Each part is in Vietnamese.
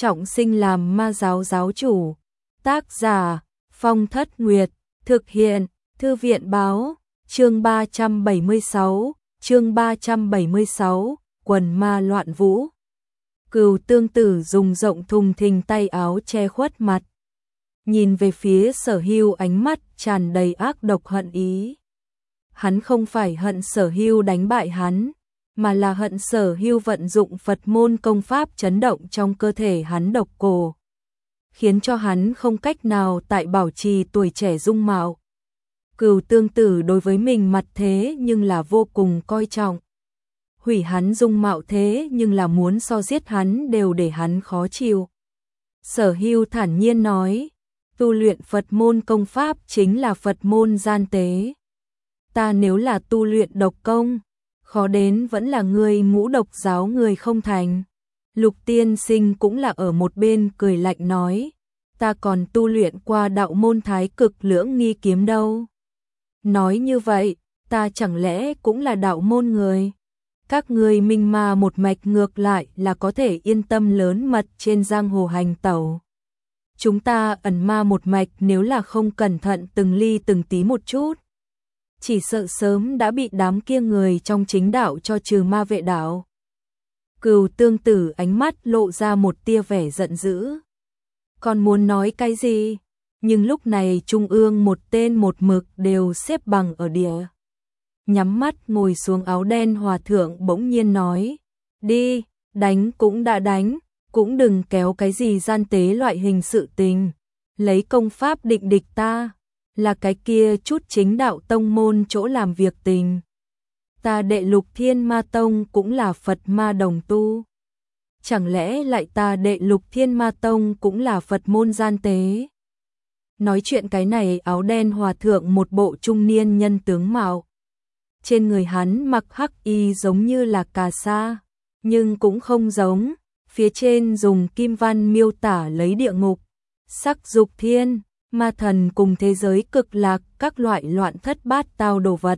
trọng sinh làm ma giáo giáo chủ. Tác giả Phong Thất Nguyệt, thực hiện Thư viện báo, chương 376, quần ma loạn vũ. Cừu Tương Tử dùng rộng thùng thình tay áo che khuất mặt, nhìn về phía Sở Hưu, ánh mắt tràn đầy ác độc hận ý. Hắn không phải hận Sở Hưu đánh bại hắn, mà là hận Sở Hưu vận dụng Phật môn công pháp chấn động trong cơ thể hắn độc cổ, khiến cho hắn không cách nào tại bảo trì tuổi trẻ dung mạo. Cừu Tương Tử đối với mình mặt thế nhưng là vô cùng coi trọng. Hủy hắn dung mạo thế nhưng là muốn so giết hắn đều để hắn khó chịu. Sở Hưu thản nhiên nói, tu luyện Phật môn công pháp chính là Phật môn gian tế. Ta nếu là tu luyện độc công, khó đến vẫn là người ngũ độc giáo người không thành. Lục tiên sinh cũng là ở một bên cười lạnh nói, ta còn tu luyện qua đạo môn thái cực lưỡng nghi kiếm đâu. Nói như vậy, ta chẳng lẽ cũng là đạo môn người? Các người minh ma một mạch ngược lại là có thể yên tâm lớn mật trên giang hồ hành tẩu. Chúng ta ẩn ma một mạch nếu là không cẩn thận từng ly từng tí một chút, chỉ sợ sớm đã bị đám kia người trong chính đạo cho trừ ma vệ đạo. Cừu Tương Tử ánh mắt lộ ra một tia vẻ giận dữ. Còn muốn nói cái gì? Nhưng lúc này trung ương một tên một mực đều xếp bằng ở địa. Nhắm mắt ngồi xuống áo đen hòa thượng bỗng nhiên nói, đi, đánh cũng đã đánh, cũng đừng kéo cái gì gian tế loại hình sự tình. Lấy công pháp định địch ta, là cái kia chút chính đạo tông môn chỗ làm việc tình. Ta Đệ Lục Thiên Ma Tông cũng là Phật ma đồng tu. Chẳng lẽ lại ta Đệ Lục Thiên Ma Tông cũng là Phật môn gian tế? Nói chuyện cái này áo đen hòa thượng một bộ trung niên nhân tướng mạo. Trên người hắn mặc hắc y giống như là cà sa, nhưng cũng không giống. Phía trên dùng kim văn miêu tả lấy địa ngục, sắc dục thiên, ma thần cùng thế giới cực lạc các loại loạn thất bát tao đồ vật.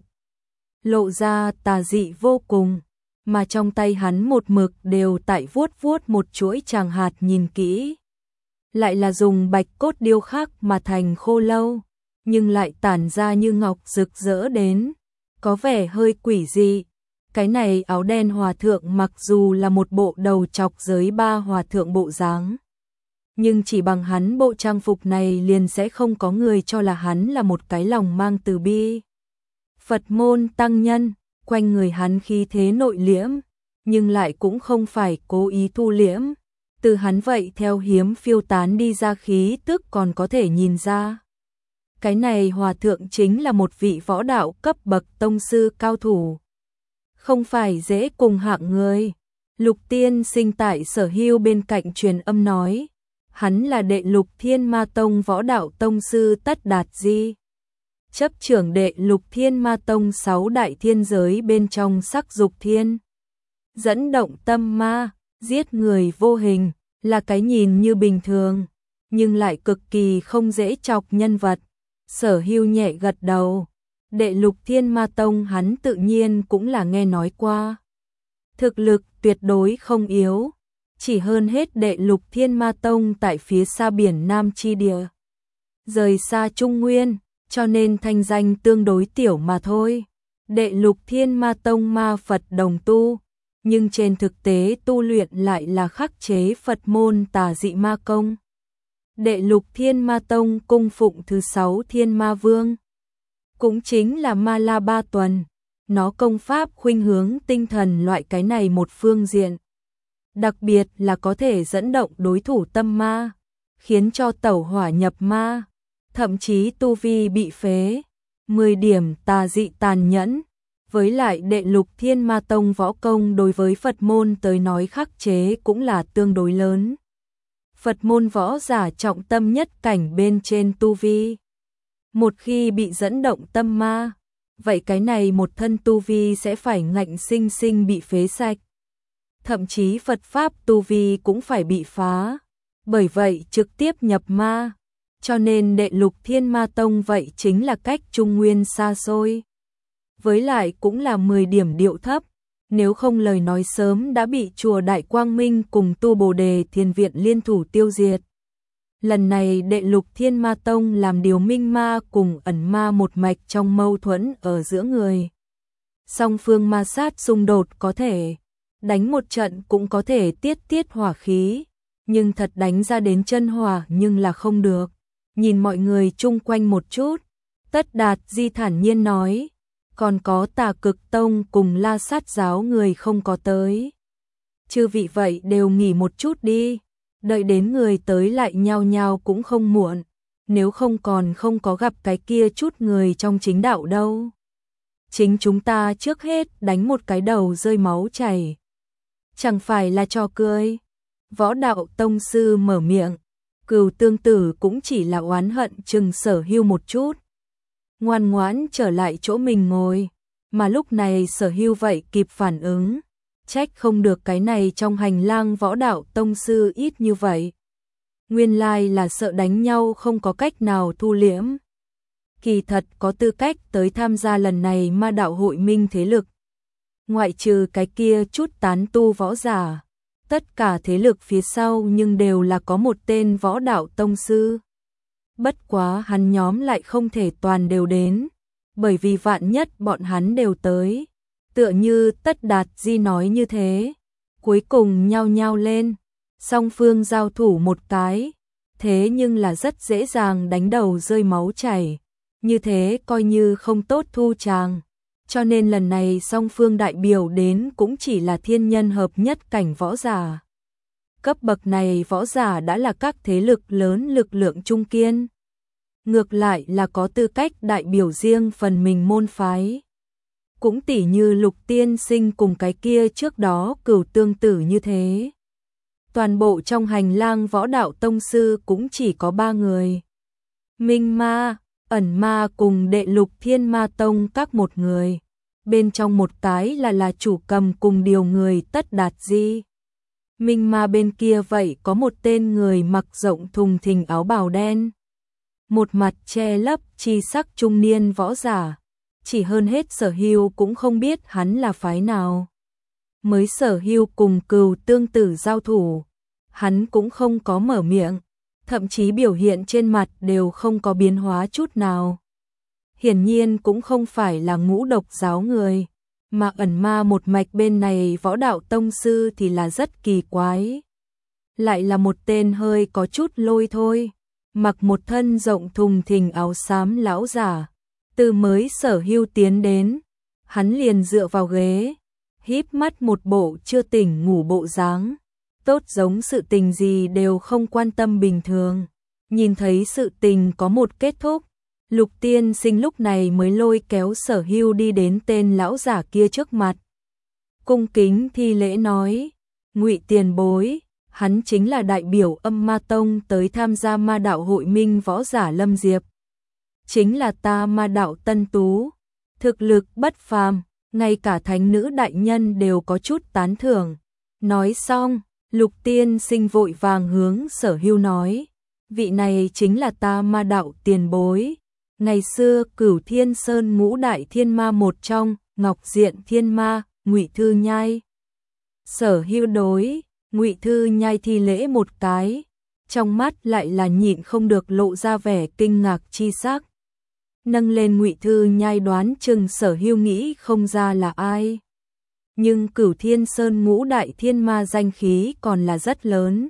Lộ ra tà dị vô cùng, mà trong tay hắn một mực đều tại vuốt vuốt một chuỗi tràng hạt, nhìn kỹ. Lại là dùng bạch cốt điêu khắc mà thành khô lâu, nhưng lại tản ra như ngọc rực rỡ đến, có vẻ hơi quỷ dị. Cái này áo đen hòa thượng mặc dù là một bộ đầu chọc giới ba hòa thượng bộ dáng, nhưng chỉ bằng hắn bộ trang phục này liền sẽ không có người cho là hắn là một cái lòng mang từ bi Phật môn tăng nhân. Quanh người hắn khí thế nội liễm, nhưng lại cũng không phải cố ý thu liễm. Từ hắn vậy theo hiếm phiêu tán đi ra khí tức còn có thể nhìn ra. Cái này hòa thượng chính là một vị võ đạo cấp bậc tông sư cao thủ, không phải dễ cùng hạng người. Lục tiên sinh tại Sở Hưu bên cạnh truyền âm nói, hắn là Đệ Lục Thiên Ma Tông võ đạo tông sư Tất Đạt Di, chấp trưởng Đệ Lục Thiên Ma Tông 6 đại thiên giới bên trong sắc dục thiên. Dẫn động tâm ma, giết người vô hình, là cái nhìn như bình thường, nhưng lại cực kỳ không dễ chọc nhân vật. Sở Hưu nhẹ gật đầu. Đệ Lục Thiên Ma Tông hắn tự nhiên cũng là nghe nói qua. Thực lực tuyệt đối không yếu, chỉ hơn hết Đệ Lục Thiên Ma Tông tại phía xa biển Nam chi địa, rời xa Trung Nguyên, cho nên thanh danh tương đối tiểu mà thôi. Đệ Lục Thiên Ma Tông ma Phật đồng tu, nhưng trên thực tế tu luyện lại là khắc chế Phật môn tà dị ma công. Đệ Lục Thiên Ma Tông cung phụng thứ 6 Thiên Ma Vương, cũng chính là Ma La Ba Tuần. Nó công pháp khuynh hướng tinh thần loại cái này một phương diện, đặc biệt là có thể dẫn động đối thủ tâm ma, khiến cho tẩu hỏa nhập ma, thậm chí tu vi bị phế. 10 điểm tà dị tàn nhẫn. Với lại Đệ Lục Thiên Ma Tông võ công đối với Phật môn tới nói khắc chế cũng là tương đối lớn. Phật môn võ giả trọng tâm nhất cảnh bên trên tu vi, một khi bị dẫn động tâm ma, vậy cái này một thân tu vi sẽ phải ngạnh sinh sinh bị phế sạch. Thậm chí Phật pháp tu vi cũng phải bị phá, bởi vậy trực tiếp nhập ma. Cho nên Đệ Lục Thiên Ma Tông vậy chính là cách Trung Nguyên xa xôi. Với lại cũng là 10 điểm điệu thấp, nếu không lời nói sớm đã bị chùa Đại Quang Minh cùng Tu Bồ Đề Thiền Viện liên thủ tiêu diệt. Lần này Đệ Lục Thiên Ma Tông làm điều minh ma cùng ẩn ma một mạch trong mâu thuẫn ở giữa người. Song phương ma sát xung đột có thể đánh một trận cũng có thể tiết hỏa khí, nhưng thật đánh ra đến chân hỏa nhưng là không được. Nhìn mọi người chung quanh một chút, Tất Đạt Di thản nhiên nói, còn có Tà Cực Tông cùng La Sát giáo người không có tới. Chư vị vậy đều nghỉ một chút đi, đợi đến người tới lại nhao nhao cũng không muộn, nếu không còn không có gặp cái kia chút người trong chính đạo đâu. Chính chúng ta trước hết đánh một cái đầu rơi máu chảy. Chẳng phải là trò cười. Võ Đạo Tông sư mở miệng, Cửu Tương Tử cũng chỉ là oán hận chừng Sở Hưu một chút. Ngoan ngoãn trở lại chỗ mình ngồi, mà lúc này Sở Hưu vậy kịp phản ứng, trách không được cái này trong hành lang Võ Đạo Tông sư ít như vậy. Nguyên lai là sợ đánh nhau không có cách nào thu liễm. Kỳ thật có tư cách tới tham gia lần này ma đạo hội minh thế lực. Ngoại trừ cái kia chút tán tu võ giả, tất cả thế lực phía sau nhưng đều là có một tên Võ Đạo Tông sư. Bất quá hắn nhóm lại không thể toàn đều đến, bởi vì vạn nhất bọn hắn đều tới. Tựa như Tất Đạt Di nói như thế, cuối cùng nhao nhao lên, song phương giao thủ một cái, thế nhưng là rất dễ dàng đánh đầu rơi máu chảy, như thế coi như không tốt thu tràng. Cho nên lần này song phương đại biểu đến cũng chỉ là thiên nhân hợp nhất cảnh võ giả. Cấp bậc này võ giả đã là các thế lực lớn lực lượng trung kiên. Ngược lại là có tư cách đại biểu riêng phần mình môn phái. Cũng tỉ như Lục Tiên Sinh cùng cái kia trước đó Cửu Tương Tử như thế. Toàn bộ trong hành lang Võ Đạo Tông sư cũng chỉ có 3 người. Minh Ma, Ẩn Ma cùng Đệ Lục Thiên Ma Tông các một người. Bên trong một cái là chủ cầm cùng điều người Tất Đạt Di. Minh Ma bên kia vậy có một tên người mặc rộng thùng thình áo bào đen. Một mặt che lấp chi sắc trung niên võ giả. Chỉ hơn hết Sở Hưu cũng không biết hắn là phái nào. Mới Sở Hưu cùng Cửu Tương Tử giao thủ, hắn cũng không có mở miệng, thậm chí biểu hiện trên mặt đều không có biến hóa chút nào. Hiển nhiên cũng không phải là Ngũ Độc giáo người, mà Ẩn Ma một mạch bên này Võ Đạo Tông sư thì là rất kỳ quái. Lại là một tên hơi có chút lôi thôi, mặc một thân rộng thùng thình áo xám lão giả. Từ mới Sở Hưu tiến đến, hắn liền dựa vào ghế, híp mắt một bộ chưa tỉnh ngủ bộ dáng, tốt giống sự tình gì đều không quan tâm bình thường. Nhìn thấy sự tình có một kết thúc, Lục Tiên Sinh lúc này mới lôi kéo Sở Hưu đi đến tên lão giả kia trước mặt. Cung kính thi lễ nói, Ngụy tiền bối, hắn chính là đại biểu Âm Ma Tông tới tham gia ma đạo hội minh võ giả Lâm Diệp. Chính là ta ma đạo Tân Tú, thực lực bất phàm, ngay cả thánh nữ đại nhân đều có chút tán thưởng. Nói xong, Lục Tiên Sinh vội vàng hướng Sở Hưu nói, vị này chính là ta ma đạo tiền bối. Ngày xưa Cửu Thiên Sơn ngũ đại thiên ma một trong, Ngọc Diện Thiên Ma, Ngụy Thư Nhai. Sở Hưu đối, Ngụy Thư Nhai thi lễ một cái, trong mắt lại là nhịn không được lộ ra vẻ kinh ngạc chi sắc. Nâng lên Ngụy Thư Nhai đoán chừng Sở Hưu nghĩ không ra là ai. Nhưng Cửu Thiên Sơn ngũ đại thiên ma danh khí còn là rất lớn.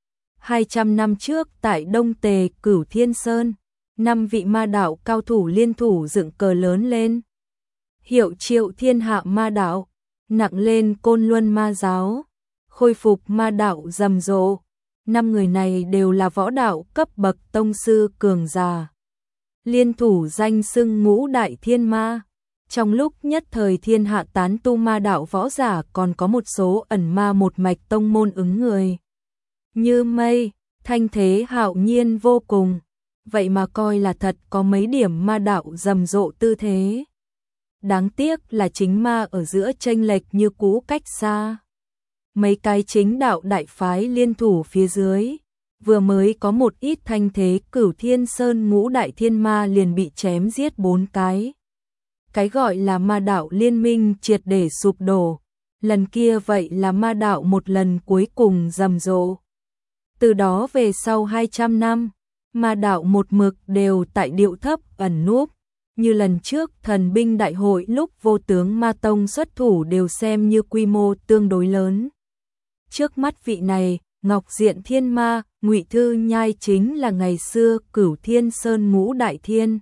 200 năm trước tại Đông Tề Cửu Thiên Sơn, 5 vị ma đạo cao thủ liên thủ dựng cờ lớn lên. Hiệu triệu thiên hạ ma đạo, nặng lên Côn Luân ma giáo, khôi phục ma đạo rầm rộ. 5 người này đều là võ đạo cấp bậc tông sư cường giả. Liên thủ danh xưng ngũ đại thiên ma. Trong lúc nhất thời thiên hạ tán tu ma đạo võ giả còn có một số ẩn ma một mạch tông môn ứng người. Như mây, thanh thế hạo nhiên vô cùng. Vậy mà coi là thật có mấy điểm ma đạo rầm rộ tư thế. Đáng tiếc là chính ma ở giữa chênh lệch như cũ cách xa. Mấy cái chính đạo đại phái liên thủ phía dưới, vừa mới có một ít thanh thế Cửu Thiên Sơn ngũ đại thiên ma liền bị chém giết 4 cái. Cái gọi là ma đạo liên minh triệt để sụp đổ, lần kia vậy là ma đạo một lần cuối cùng rầm rộ. Từ đó về sau 200 năm, ma đạo một mực đều tại điệu thấp ẩn núp. Như lần trước thần binh đại hội lúc vô tướng ma tông xuất thủ đều xem như quy mô tương đối lớn. Trước mắt vị này, Ngọc Diện Thiên Ma, Ngụy Thư Nhai chính là ngày xưa Cửu Thiên Sơn Ngũ Đại Thiên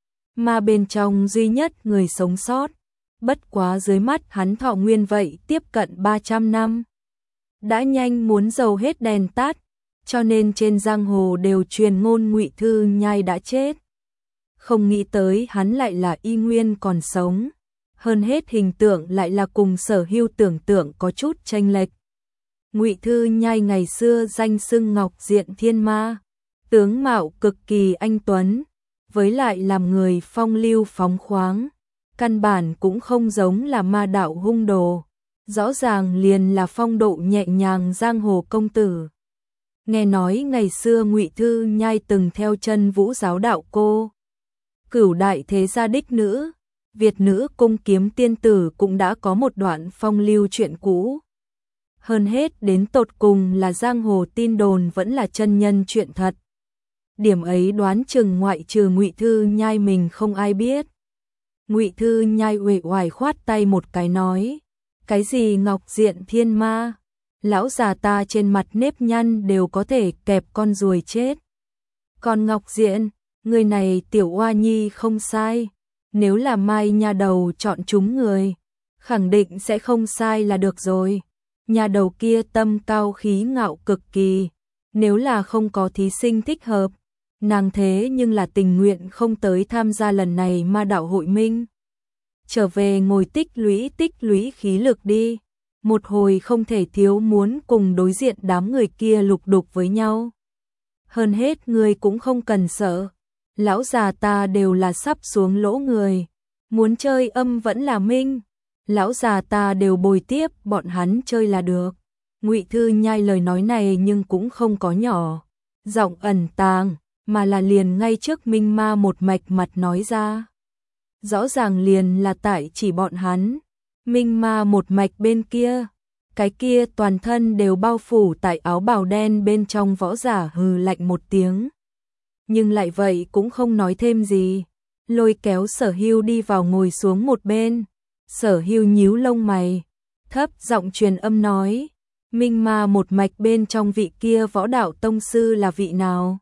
Ma bên trong duy nhất người sống sót. Bất quá dưới mắt hắn thọ nguyên vậy tiếp cận 300 năm. Đã nhanh muốn dầu hết đèn tắt, cho nên trên giang hồ đều truyền ngôn Ngụy Thư Nhai đã chết. Không nghĩ tới hắn lại là y nguyên còn sống. Hơn hết hình tượng lại là cùng Sở Hưu tưởng tượng có chút chênh lệch. Ngụy Thư Nhai ngày xưa danh xưng Ngọc Diện Thiên Ma, tướng mạo cực kỳ anh tuấn, với lại làm người phong lưu phóng khoáng, căn bản cũng không giống là ma đạo hung đồ, rõ ràng liền là phong độ nhẹ nhàng giang hồ công tử. Nghe nói ngày xưa Ngụy Thư Nhai từng theo chân Vũ giáo đạo cô Cửu đại thế gia đích nữ, Việt nữ cung kiếm tiên tử cũng đã có một đoạn phong lưu chuyện cũ. Hơn hết đến tột cùng là giang hồ tin đồn vẫn là chân nhân chuyện thật. Điểm ấy đoán chừng ngoại trừ Ngụy Thư Nhai mình không ai biết. Ngụy Thư Nhai uể oải khoát tay một cái nói, cái gì Ngọc Diện Thiên Ma, lão già ta trên mặt nếp nhăn đều có thể kẹp con ruồi chết. Còn Ngọc Diện, người này tiểu oa nhi không sai, nếu là Mai nhà đầu chọn chúng người, khẳng định sẽ không sai là được rồi. Nhà đầu kia tâm cao khí ngạo cực kỳ, nếu là không có thí sinh thích hợp, nàng thế nhưng là tình nguyện không tới tham gia lần này ma đạo hội minh. Trở về ngồi tích lũy khí lực đi, một hồi không thể thiếu muốn cùng đối diện đám người kia lục đục với nhau. Hơn hết người cũng không cần sợ, lão già ta đều là sắp xuống lỗ người, muốn chơi âm vẫn là minh. Lão già ta đều bồi tiếp bọn hắn chơi là được. Ngụy Thư Nhai lời nói này nhưng cũng không có nhỏ, giọng ẩn tàng, mà là liền ngay trước Minh Ma một mạch mặt nói ra. Rõ ràng liền là tại chỉ bọn hắn. Minh Ma một mạch bên kia, cái kia toàn thân đều bao phủ tại áo bào đen bên trong võ giả hừ lạnh một tiếng. Nhưng lại vậy cũng không nói thêm gì, lôi kéo Sở Hưu đi vào ngồi xuống một bên. Sở Hưu nhíu lông mày, thấp giọng truyền âm nói, Minh Ma một mạch bên trong vị kia võ đạo tông sư là vị nào?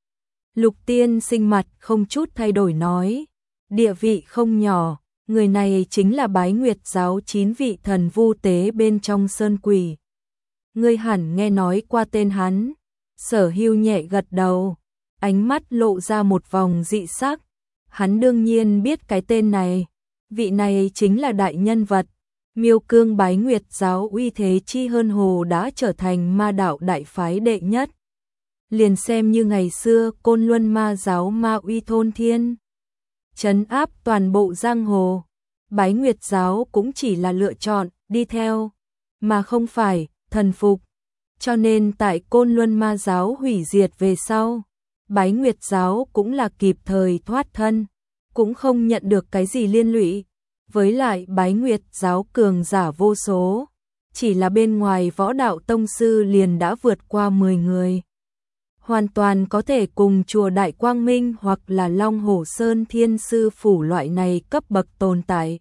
Lục Tiên Sinh mặt không chút thay đổi nói, địa vị không nhỏ, người này chính là Bái Nguyệt giáo 9 vị thần vu tế bên trong sơn quỷ. Ngươi hẳn nghe nói qua tên hắn. Sở Hưu nhẹ gật đầu, ánh mắt lộ ra một vòng dị sắc. Hắn đương nhiên biết cái tên này. Vị này chính là đại nhân vật, Miêu Cương Bái Nguyệt giáo uy thế chi hơn hồ đã trở thành ma đạo đại phái đệ nhất. Liền xem như ngày xưa Côn Luân ma giáo ma uy thôn thiên, trấn áp toàn bộ giang hồ. Bái Nguyệt giáo cũng chỉ là lựa chọn đi theo, mà không phải thần phục. Cho nên tại Côn Luân ma giáo hủy diệt về sau, Bái Nguyệt giáo cũng là kịp thời thoát thân, cũng không nhận được cái gì liên lụy. Với lại Bái Nguyệt giáo cường giả vô số, chỉ là bên ngoài võ đạo tông sư liền đã vượt qua 10 người. Hoàn toàn có thể cùng chùa Đại Quang Minh hoặc là Long Hổ Sơn Thiên Sư Phủ loại này cấp bậc tồn tại.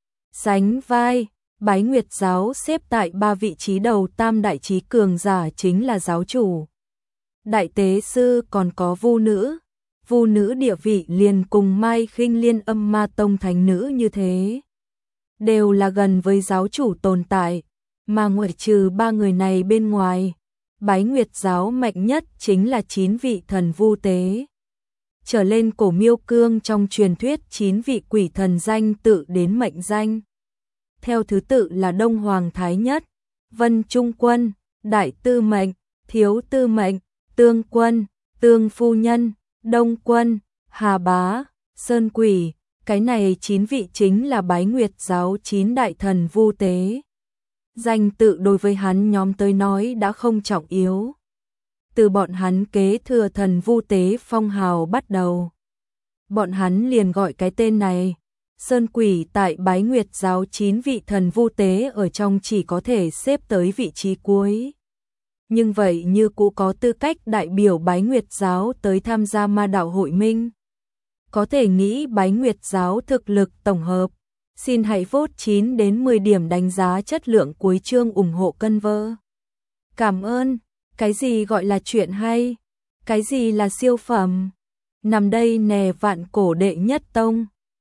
Sánh vai, Bái Nguyệt giáo xếp tại 3 vị trí đầu tam đại trí cường giả chính là giáo chủ, đại tế sư, còn có vu nữ. Vu nữ địa vị liền cùng Mai Khinh Liên Âm Ma Tông thánh nữ như thế, đều là gần với giáo chủ tồn tại, mà ngoại trừ 3 người này bên ngoài, Bái Nguyệt giáo mạnh nhất chính là 9 vị thần vu tế. Trở lên cổ Miêu Cương trong truyền thuyết 9 vị quỷ thần danh tự đến mệnh danh. Theo thứ tự là Đông Hoàng Thái Nhất, Vân Trung Quân, Đại Tư Mệnh, Thiếu Tư Mệnh, Tương Quân, Tương Phu Nhân, Đông Quân, Hà Bá, Sơn Quỷ. Cái này 9 vị chính là Bái Nguyệt giáo 9 đại thần vu tế. Danh tự đối với hắn nhóm tới nói đã không trọng yếu. Từ bọn hắn kế thừa thần vu tế phong hào bắt đầu, bọn hắn liền gọi cái tên này. Sơn Quỷ tại Bái Nguyệt giáo 9 vị thần vu tế ở trong chỉ có thể xếp tới vị trí cuối. Nhưng vậy như cũ có tư cách đại biểu Bái Nguyệt giáo tới tham gia ma đạo hội minh. Có thể nghĩ Bái Nguyệt giáo thực lực tổng hợp. Xin hãy vote 9 đến 10 điểm đánh giá chất lượng cuối chương ủng hộ cân vơ. Cảm ơn. Cái gì gọi là chuyện hay? Cái gì là siêu phẩm? Nằm đây nè vạn cổ đệ nhất tông.